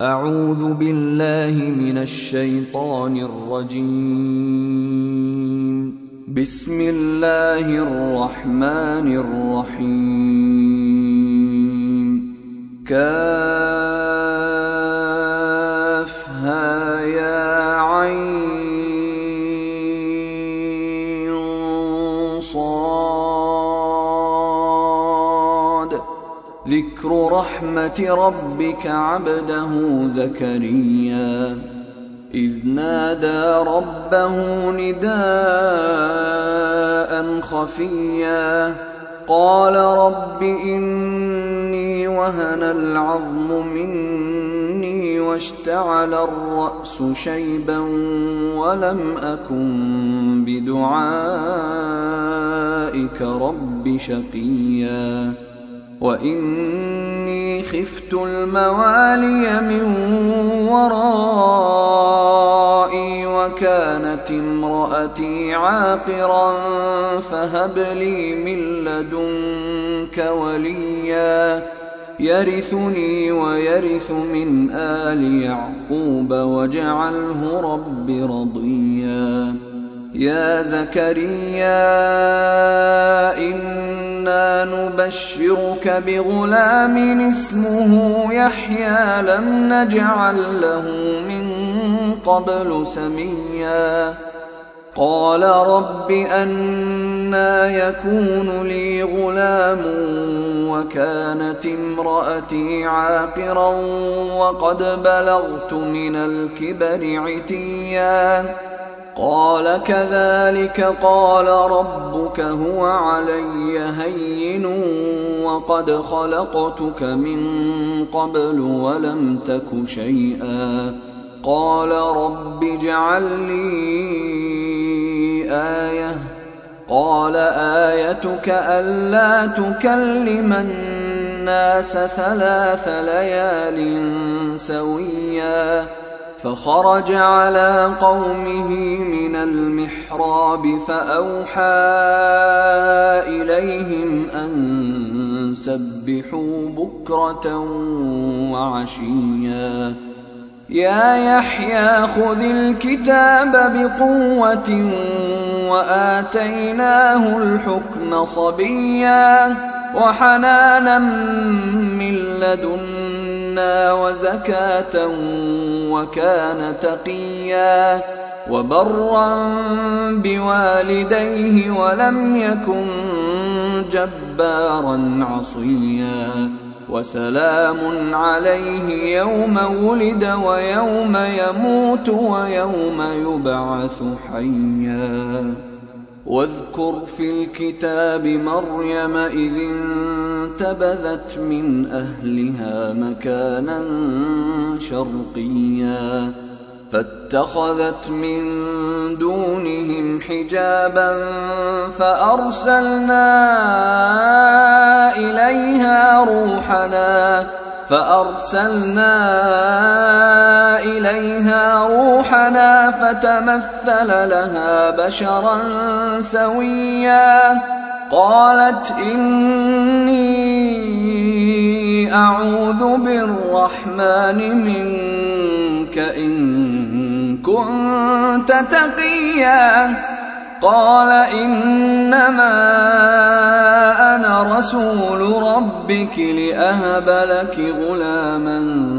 أعوذ بالله من الشيطان الرجيم. بسم الله الرحمن الرحيم. كافها يا عين صاد. ذكر رحمة ربك عبده زكريا إذ نادى ربه نداء خفيا قال رب إني وهن العظم مني واشتعل الرأس شيبا ولم أكن بدعائك رب شقيا وإني خفت الموالي من ورائي وكانت امرأتي عاقرا فهب لي من لدنك وليا يرثني ويرث من آل يعقوب واجعله رب رضيا. يا زكريا إنا نبشرك بغلام اسمه يحيى لم نجعل له من قبل سميا. قال رب أنى يكون لي غلام وكانت امرأتي عاقرا وقد بلغت من الكبر عتيا. قال كذلك قال ربك هو علي هين وقد خلقتك من قبل ولم تك شيئا. قال رب اجعل لي آية. قال آيتك ألا تكلم الناس 3 ليال سويا. فخرج على قومه من المحراب فأوحى إليهم أن سبحوا بكرة وعشيا. يا يحيى خذ الكتاب بقوة وآتيناه الحكم صبيا وحنانا من لدنا وزكاة وكان تقيا وبرا بوالديه ولم يكن جبارا عصيا. وسلام عليه يوم ولد ويوم يموت ويوم يبعث حيا. واذكر في الكتاب مريم إذ انتبذت من أهلها مكانا شرقيا فاتخذت من دونهم حجابا فأرسلنا إليها روحنا فتمثل لها بشرا سويا. قالت إني أعوذ بالرحمن منك إن كنت تقيا. قال إنما أنا رسول ربك لأهب لك غلاما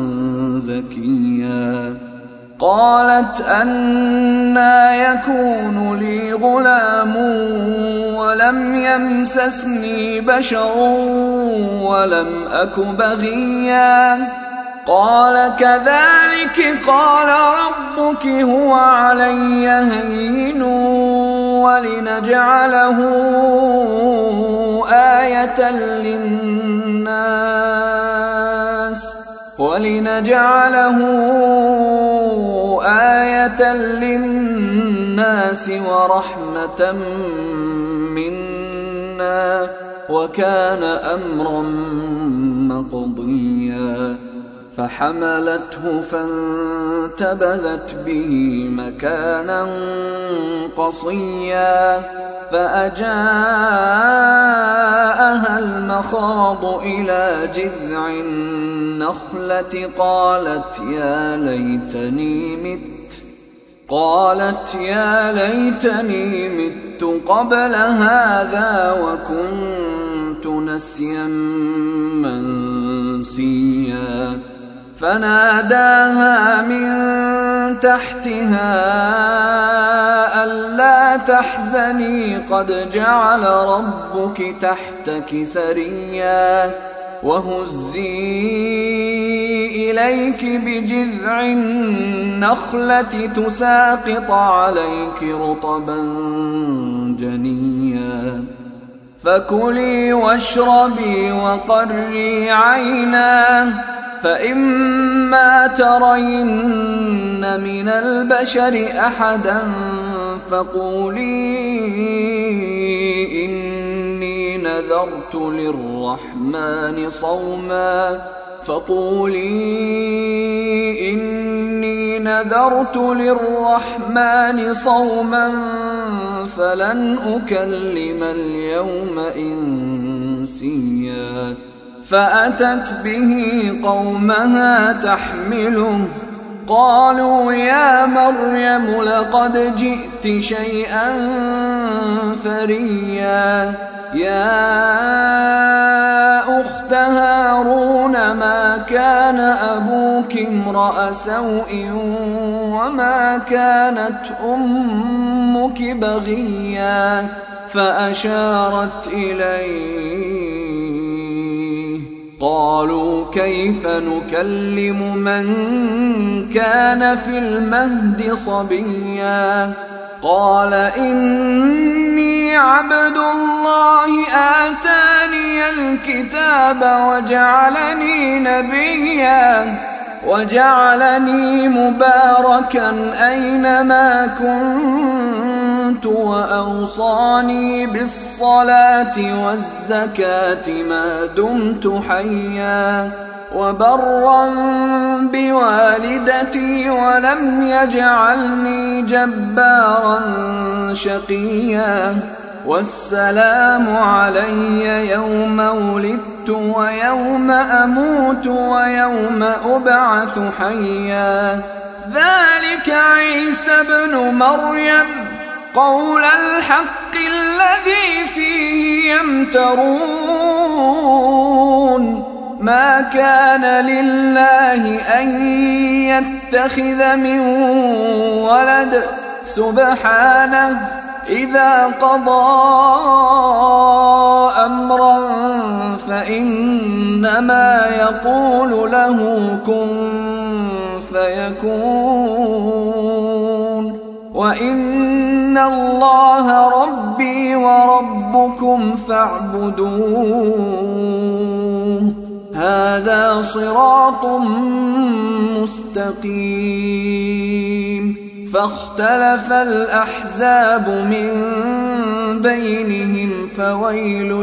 زكيا. قالت أنى يكون لي غلام ولم يمسسني بشر ولم أك بغيا. قال كذلك قال ربك هو علي هين ولنجعله آية للناس ورحمة منا وكان أمرا مقضيا. فحملته فانتبذت به مكانا قصيا فأجاءها المخاض إلى جذع النخلة قالت يا ليتني مت قبل هذا وكنت نسيا منسيا فناداها من تحتها ألا تحزني قد جعل ربك تحتك سريا وهزي إليك بجذع النخلة تساقط عليك رطبا جنيا فكلي واشربي وقري عينا فإما ترين من البشر أحدا فقولي إني نذرت للرحمن صوما فلن أكلم اليوم إنسيا فأتت به قومها تحمله قالوا يا مريم لقد جئت شيئا فريا يا أخت هارون ما كان أبوك امرأ سوء وما كانت أمك بغيا فأشارت إليه قالوا كيف نكلم من كان في المهد صبيا قال إني عبد الله آتاني الكتاب وجعلني نبيا وجعلني مباركا أينما كنت وأوصاني بالصلاة والزكاة ما دمت حيا وبرا بوالدتي ولم يجعلني جبارا شقيا والسلام علي يوم ولدت ويوم أموت ويوم أبعث حيا ذلك عيسى ابن مريم قول الحق الذي فيه يمترون ما كان لله أن يتخذ من ولد سبحانه إذا قضى أمرا فإنما يقول له كن فيكون وإن الله ربي وربكم فاعبدوه هذا صراط مستقيم فاختلف الأحزاب من بينهم فويل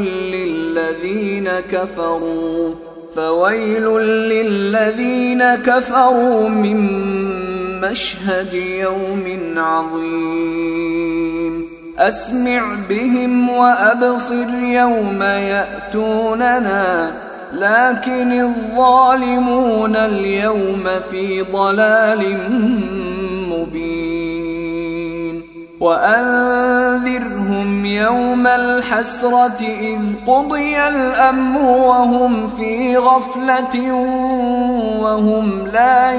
للذين كفروا من مشهد يوم عظيم أسمع بهم وأبصر يوم يأتوننا لكن الظالمون اليوم في ضلال مبين وأنذرهم يوم الحسرة إذ قضي الأمر وهم في غفلة وهم لا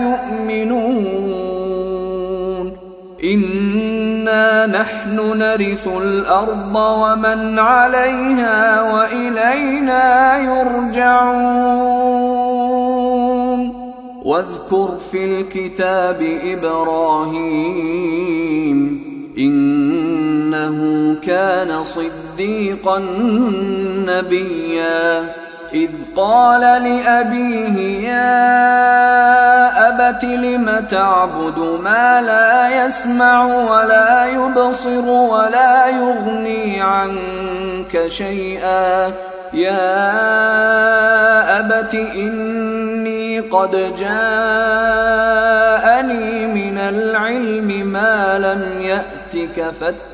يؤمنون إنا نحن نرث الأرض ومن عليها وإلينا يرجعون واذكر في الكتاب إبراهيم إنه كان صديقا نبيا إذ قال لأبيه يا أبت لم تعبد ما لا يسمع ولا يبصر ولا يغني عنك شيئا يا أبت إني قد جاءني من العلم ما لم يأتك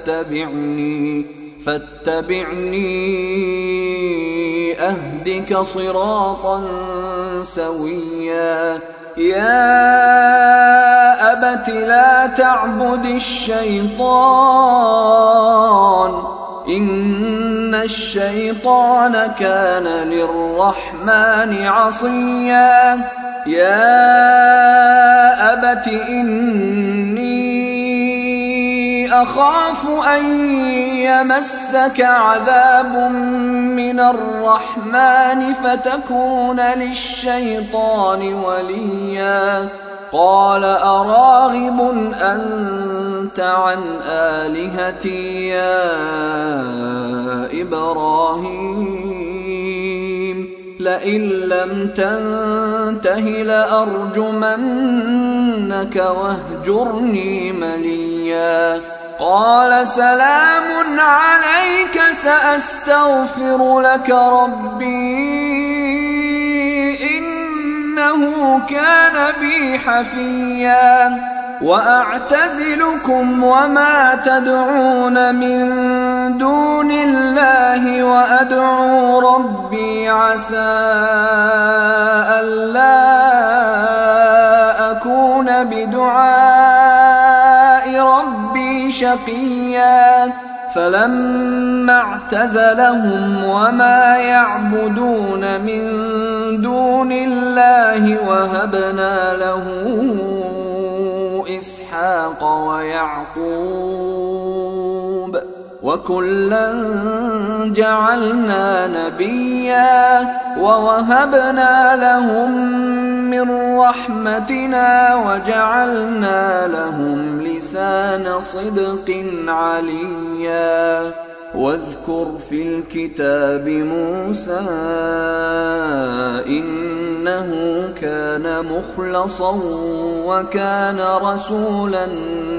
فاتبعني أهدك صراطا سويا يا أبت لا تعبد الشيطان إن الشيطان كان للرحمن عصيا يا أبت إني أخاف أن يمسك عذاب من الرحمن فتكون للشيطان وليا قال أراغب أنت عن آلهتي يا إبراهيم لئن لم تنته لأرجمنك واهجرني مليا قال سلام عليك سأستغفر لك ربي إنه كان بي حفيا وأعتزلكم وما تدعون من دون الله وأدعو ربي عسى ألا أكون بدعاء ربي شقيا فلما اعتزلهم وما يعبدون من دون الله وهبنا له إسحاق ويعقوب وكلا جعلنا نبيا ووهبنا لهم من رحمتنا وجعلنا لهم لسان صدق عليا واذكر في الكتاب موسى إنه كان مخلصا وكان رسولا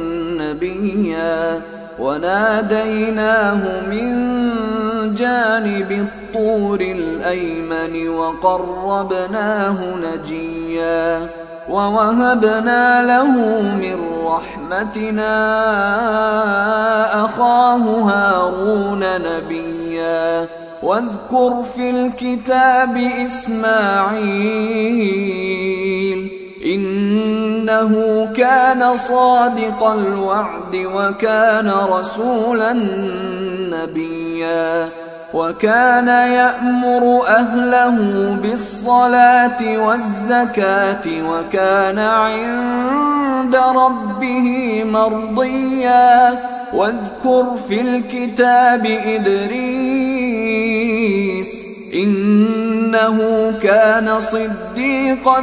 نبيا وناديناه من جانب الطور الأيمن وقربناه نجيا ووهبنا له من رحمتنا أخاه هارون نبيا واذكر في الكتاب إسماعيل إنه كان صادق الوعد وكان رسولا نبيا وكان يأمر أهله بالصلاة والزكاة وكان عند ربه مرضيا واذكر في الكتاب إدريس إنه كان صديقا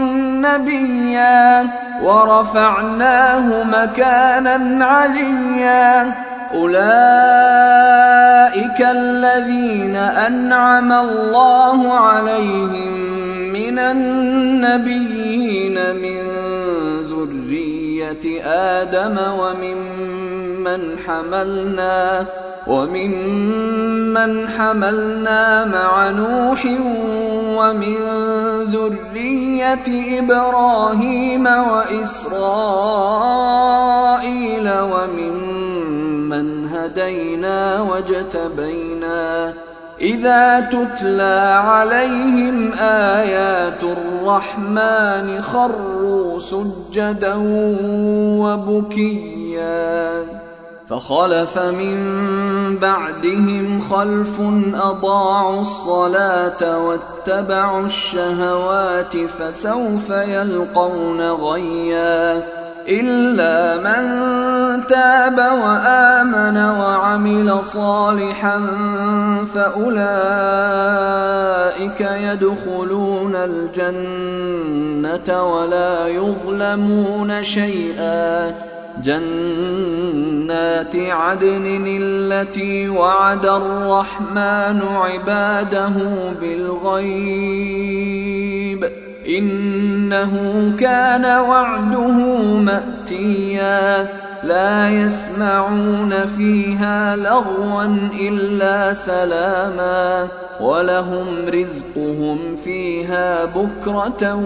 نبيا ورفعناه مكانا عليا أولئك الذين أنعم الله عليهم من النبيين من ذرية آدم وممن حملنا مع نوح ومن ذرية إبراهيم وإسرائيل وممن هدينا واجتبينا إذا تتلى عليهم آيات الرحمن خروا سجدا وبكيا فخلف من بعدهم خلف أضاعوا الصلاة واتبعوا الشهوات فسوف يلقون غيا إلا من تاب وآمن وعمل صالحا فأولئك يدخلون الجنة ولا يظلمون شيئا جنات عدن التي وعد الرحمن عباده بالغيب إنه كان وعده مأتيا لا يسمعون فيها لغوا إلا سلاما ولهم رزقهم فيها بكرة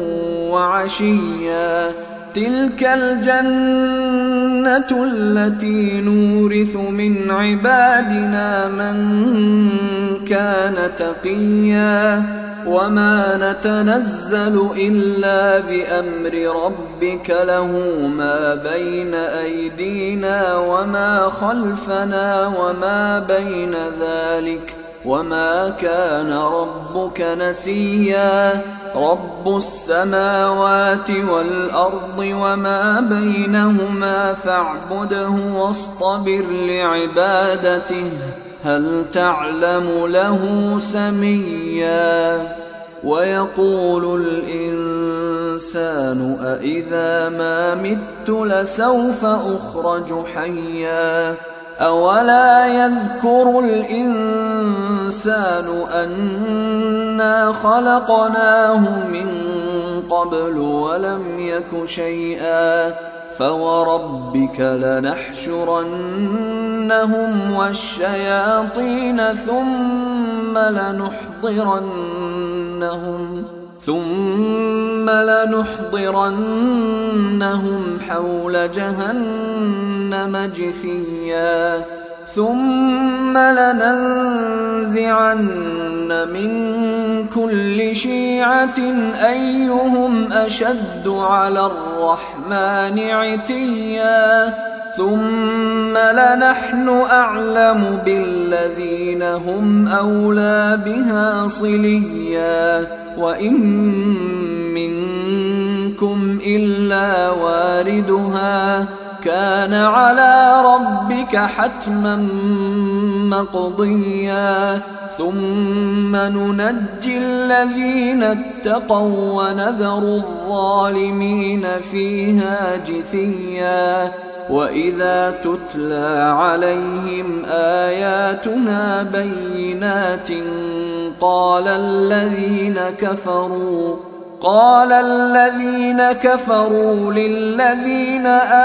وعشيا تلك الجنة التي نورث من عبادنا من كان تقيا وما نتنزل إلا بأمر ربك له ما بين أيدينا وما خلفنا وما بين ذلك وما كان ربك نسيا رب السماوات والأرض وما بينهما فاعبده واصطبر لعبادته هل تعلم له سميا ويقول الإنسان أإذا ما مت لسوف أخرج حيا أولا يذكر الإنسان أنا خلقناه من قبل ولم يك شيئا فوربك لنحشرنهم والشياطين ثم لنحضرنهم حول جهنم جثيا ثم لننزعن من كل شيعة أيهم أشد على الرحمن عتيا ثم لنحن أعلم بالذين هم أولى بها صليا وإن منكم إلا واردها كان على ربك حتما مقضيا ثم ننجي الذين اتقوا ونذر الظالمين فيها جثيا وإذا تتلى عليهم آياتنا بينات قال الذين كفروا للذين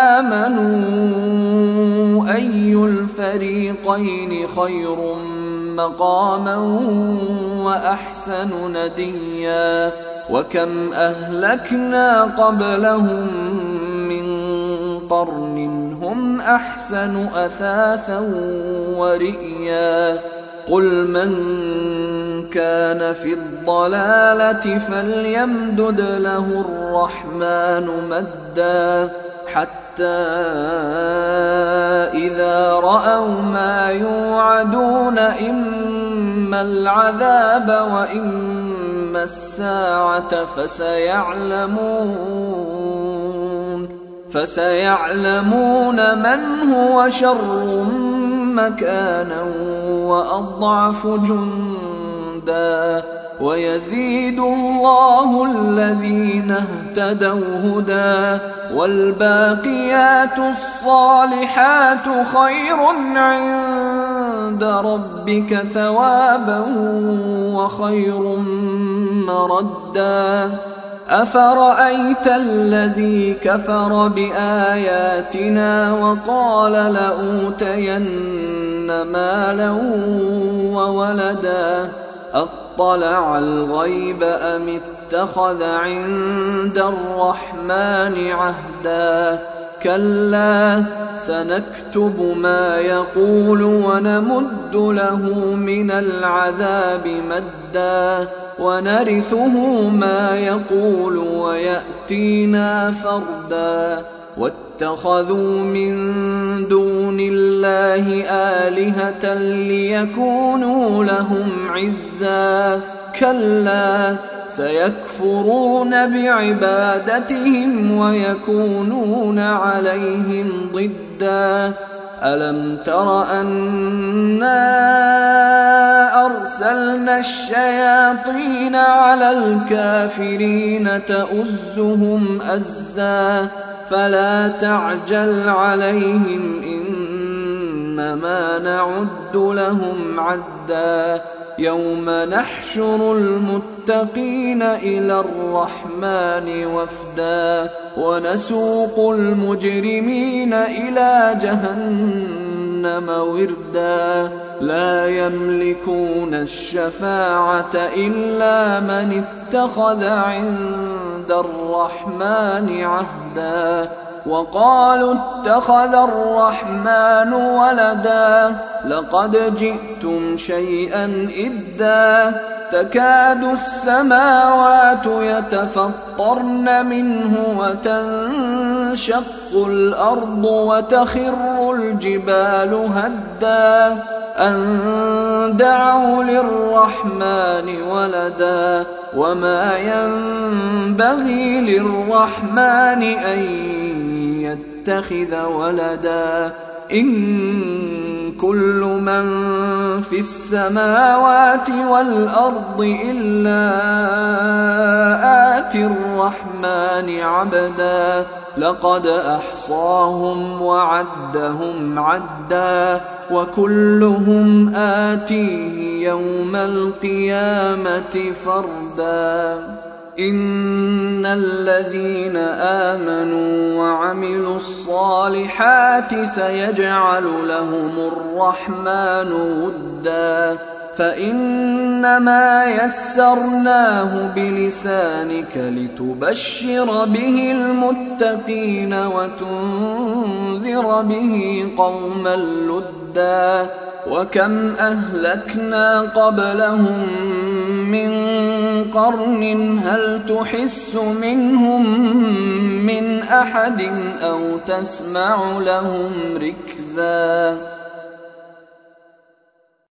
آمنوا أي الفريقين خير مقاما وأحسن نديا وكم أهلكنا قبلهم من قرن هم أحسن أثاثا ورئيا قل من كان في الضلالة فليمدد له الرحمن مدا حتى إذا رأوا ما يوعدون إما العذاب وإما الساعة فسيعلمون من هو شر مكانا وأضعف جندا ويزيد الله الذين اهتدوا هدى والباقيات الصالحات خير عند ربك ثوابا وخير مردا أفرأيت الذي كفر بآياتنا وقال لأوتين مالا وولدا أطلع الغيب أم اتخذ عند الرحمن عهدا كلا سنكتب ما يقول ونمد له من العذاب مدا ونرثه ما يقول ويأتينا فردا واتخذوا من دون الله آلهة ليكونوا لهم عزا كلا سيكفرون بعبادتهم ويكونون عليهم ضدا ألم تر أنا أرسلنا الشياطين على الكافرين تؤزهم أزا فلا تعجل عليهم إنما نعد لهم عدا يوم نحشر المتقين إلى الرحمن وفدا ونسوق المجرمين إلى جهنم وردا لا يملكون الشفاعة إلا من اتخذ عند الرحمن عهدا وقالوا اتخذ الرحمن ولدا لقد جئتم شيئا إدا تكاد السماوات يتفطرن منه وتنشق الأرض وتخر الجبال هدا أن دعوا للرحمن ولدا وما ينبغي للرحمن أن يتخذ ولدا إن كل من في السماوات والأرض إلا آتي الرحمن عبدا لقد أحصاهم وعدهم عدا وكلهم آتيه يوم القيامة فردا إن الذين آمنوا وعملوا الصالحات سيجعل لهم الرحمن ودا فإنما يسرناه بلسانك لتبشر به المتقين وتنذر به قوما لدا وكم أهلكنا قبلهم من قرن هل تحس منهم من أحد أو تسمع لهم ركزا